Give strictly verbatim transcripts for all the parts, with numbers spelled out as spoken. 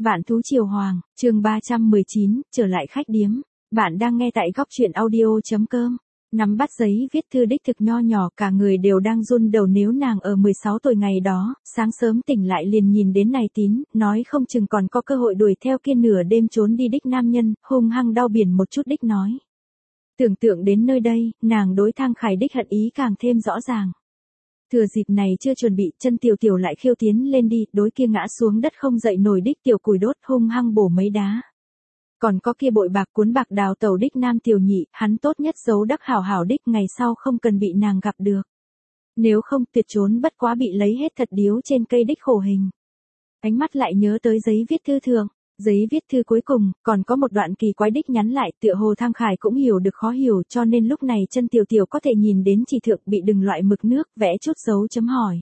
Vạn thú triều hoàng, chương ba trăm mười chín, trở lại khách điếm. Bạn đang nghe tại góc truyện audio.com. Nắm bắt giấy viết thư đích thực nho nhỏ, cả người đều đang run đầu. Nếu nàng ở mười sáu tuổi ngày đó, sáng sớm tỉnh lại liền nhìn đến này tín, nói không chừng còn có cơ hội đuổi theo kia nửa đêm trốn đi đích nam nhân, hung hăng đau biển một chút đích nói. Tưởng tượng đến nơi đây, nàng đối Thang Khải đích hận ý càng thêm rõ ràng. Thừa dịp này chưa chuẩn bị, chân tiểu tiểu lại khiêu tiến lên đi, đối kia ngã xuống đất không dậy nổi đích tiểu cùi đốt hung hăng bổ mấy đá. Còn có kia bội bạc cuốn bạc đào tàu đích nam tiểu nhị, hắn tốt nhất giấu đắc hảo hảo đích, ngày sau không cần bị nàng gặp được. Nếu không tuyệt trốn bất quá bị lấy hết thật điếu trên cây đích khổ hình. Ánh mắt lại nhớ tới giấy viết thư thường. Giấy viết thư cuối cùng, còn có một đoạn kỳ quái đích nhắn lại, tựa hồ Thang Khải cũng hiểu được khó hiểu, cho nên lúc này chân tiểu tiểu có thể nhìn đến chỉ thượng bị đừng loại mực nước, vẽ chút dấu chấm hỏi.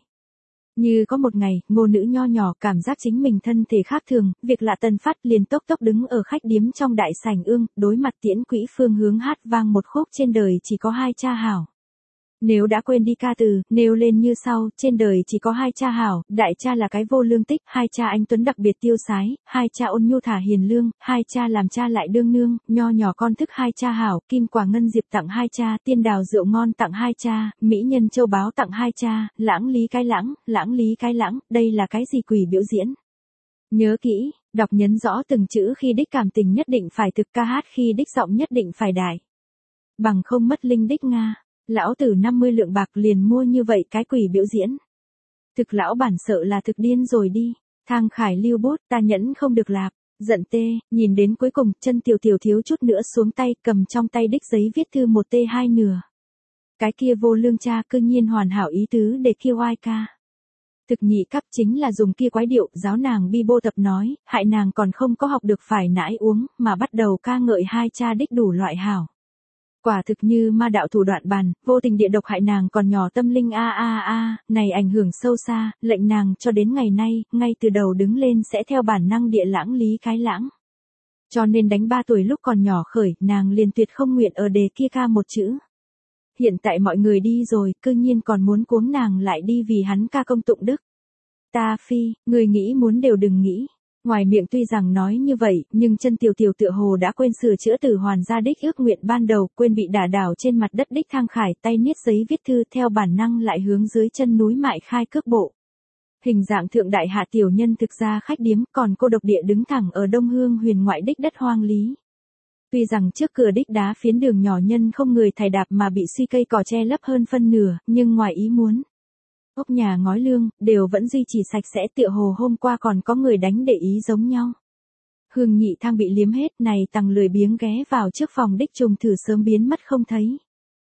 Như có một ngày, ngô nữ nho nhỏ cảm giác chính mình thân thể khác thường, việc lạ tần phát liền tốc tốc đứng ở khách điếm trong đại sảnh ương, đối mặt Tiễn Quỹ Phương hướng hát vang một khúc trên đời chỉ có hai cha hảo. Nếu đã quên đi ca từ, nêu lên như sau, trên đời chỉ có hai cha hảo, đại cha là cái vô lương tích, hai cha anh tuấn đặc biệt tiêu sái, hai cha ôn nhu thả hiền lương, hai cha làm cha lại đương nương, nho nhỏ con thức hai cha hảo, kim quả ngân diệp tặng hai cha, tiên đào rượu ngon tặng hai cha, mỹ nhân châu báu tặng hai cha, lãng lý cái lãng, lãng lý cái lãng, đây là cái gì quỷ biểu diễn. Nhớ kỹ, đọc nhấn rõ từng chữ khi đích cảm tình nhất định phải thực, ca hát khi đích giọng nhất định phải đại. Bằng không mất linh đích Nga. Lão tử năm mươi lượng bạc liền mua như vậy cái quỷ biểu diễn. Thực lão bản sợ là thực điên rồi đi. Thang Khải lưu bút, ta nhẫn không được lạp. Giận tê, nhìn đến cuối cùng, chân tiểu tiểu thiếu chút nữa xuống tay, cầm trong tay đích giấy viết thư một tê hai nửa. Cái kia vô lương cha cư nhiên hoàn hảo ý tứ để kêu ai ca. Thực nhị cấp chính là dùng kia quái điệu, giáo nàng bi bô tập nói, hại nàng còn không có học được phải nãi uống, mà bắt đầu ca ngợi hai cha đích đủ loại hảo. Quả thực như ma đạo thủ đoạn bàn, vô tình địa độc hại nàng còn nhỏ tâm linh a a a, này ảnh hưởng sâu xa, lệnh nàng cho đến ngày nay, ngay từ đầu đứng lên sẽ theo bản năng địa lãng lý cái lãng. Cho nên đánh ba tuổi lúc còn nhỏ khởi, nàng liền tuyệt không nguyện ở đề kia ca một chữ. Hiện tại mọi người đi rồi, cư nhiên còn muốn cuống nàng lại đi vì hắn ca công tụng đức. Ta phi, người nghĩ muốn đều đừng nghĩ. Ngoài miệng tuy rằng nói như vậy, nhưng chân tiểu tiểu tựa hồ đã quên sửa chữa từ hoàn gia đích ước nguyện ban đầu, quên bị đả đảo trên mặt đất đích Thang Khải, tay niết giấy viết thư theo bản năng lại hướng dưới chân núi mại khai cước bộ. Hình dạng thượng đại hạ tiểu nhân thực ra khách điếm, còn cô độc địa đứng thẳng ở Đông Hương huyền ngoại đích đất hoang lý. Tuy rằng trước cửa đích đá phiến đường nhỏ nhân không người thải đạp mà bị suy cây cỏ che lấp hơn phân nửa, nhưng ngoài ý muốn. Ốc nhà ngói lương, đều vẫn duy trì sạch sẽ, tựa hồ hôm qua còn có người đánh để ý giống nhau. Hương nhị thang bị liếm hết, này tằng lười biếng ghé vào trước phòng đích trùng thử sớm biến mất không thấy.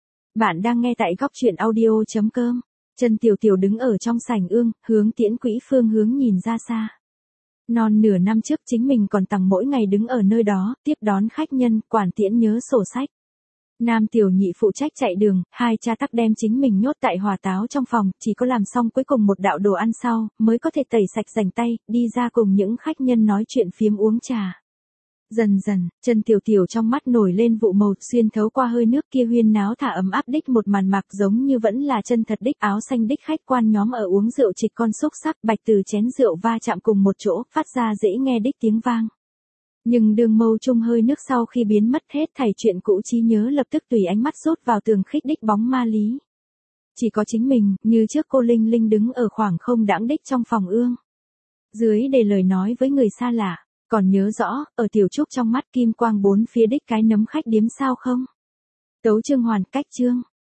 Bạn đang nghe tại góc truyện audio.com. Chân tiểu tiểu đứng ở trong sảnh ương, hướng Tiễn Quỹ Phương hướng nhìn ra xa. Non nửa năm trước chính mình còn tằng mỗi ngày đứng ở nơi đó, tiếp đón khách nhân, quản tiễn nhớ sổ sách. Nam tiểu nhị phụ trách chạy đường, hai cha tắc đem chính mình nhốt tại hòa táo trong phòng, chỉ có làm xong cuối cùng một đạo đồ ăn sau, mới có thể tẩy sạch rảnh tay, đi ra cùng những khách nhân nói chuyện phiếm uống trà. Dần dần, chân tiểu tiểu trong mắt nổi lên vụ màu, xuyên thấu qua hơi nước kia huyên náo thả ấm áp đích một màn mạc giống như vẫn là chân thật đích áo xanh đích khách quan nhóm ở uống rượu trịch con xúc sắc bạch từ chén rượu va chạm cùng một chỗ, phát ra dễ nghe đích tiếng vang. Nhưng đường mâu chung hơi nước sau khi biến mất hết thảy chuyện cũ trí nhớ lập tức tùy ánh mắt rút vào tường khích đích bóng ma lý. Chỉ có chính mình, như trước cô Linh Linh đứng ở khoảng không đãng đích trong phòng ương. Dưới để lời nói với người xa lạ, còn nhớ rõ, ở tiểu trúc trong mắt kim quang bốn phía đích cái nấm khách điếm sao không? Tấu chương hoàn cách chương.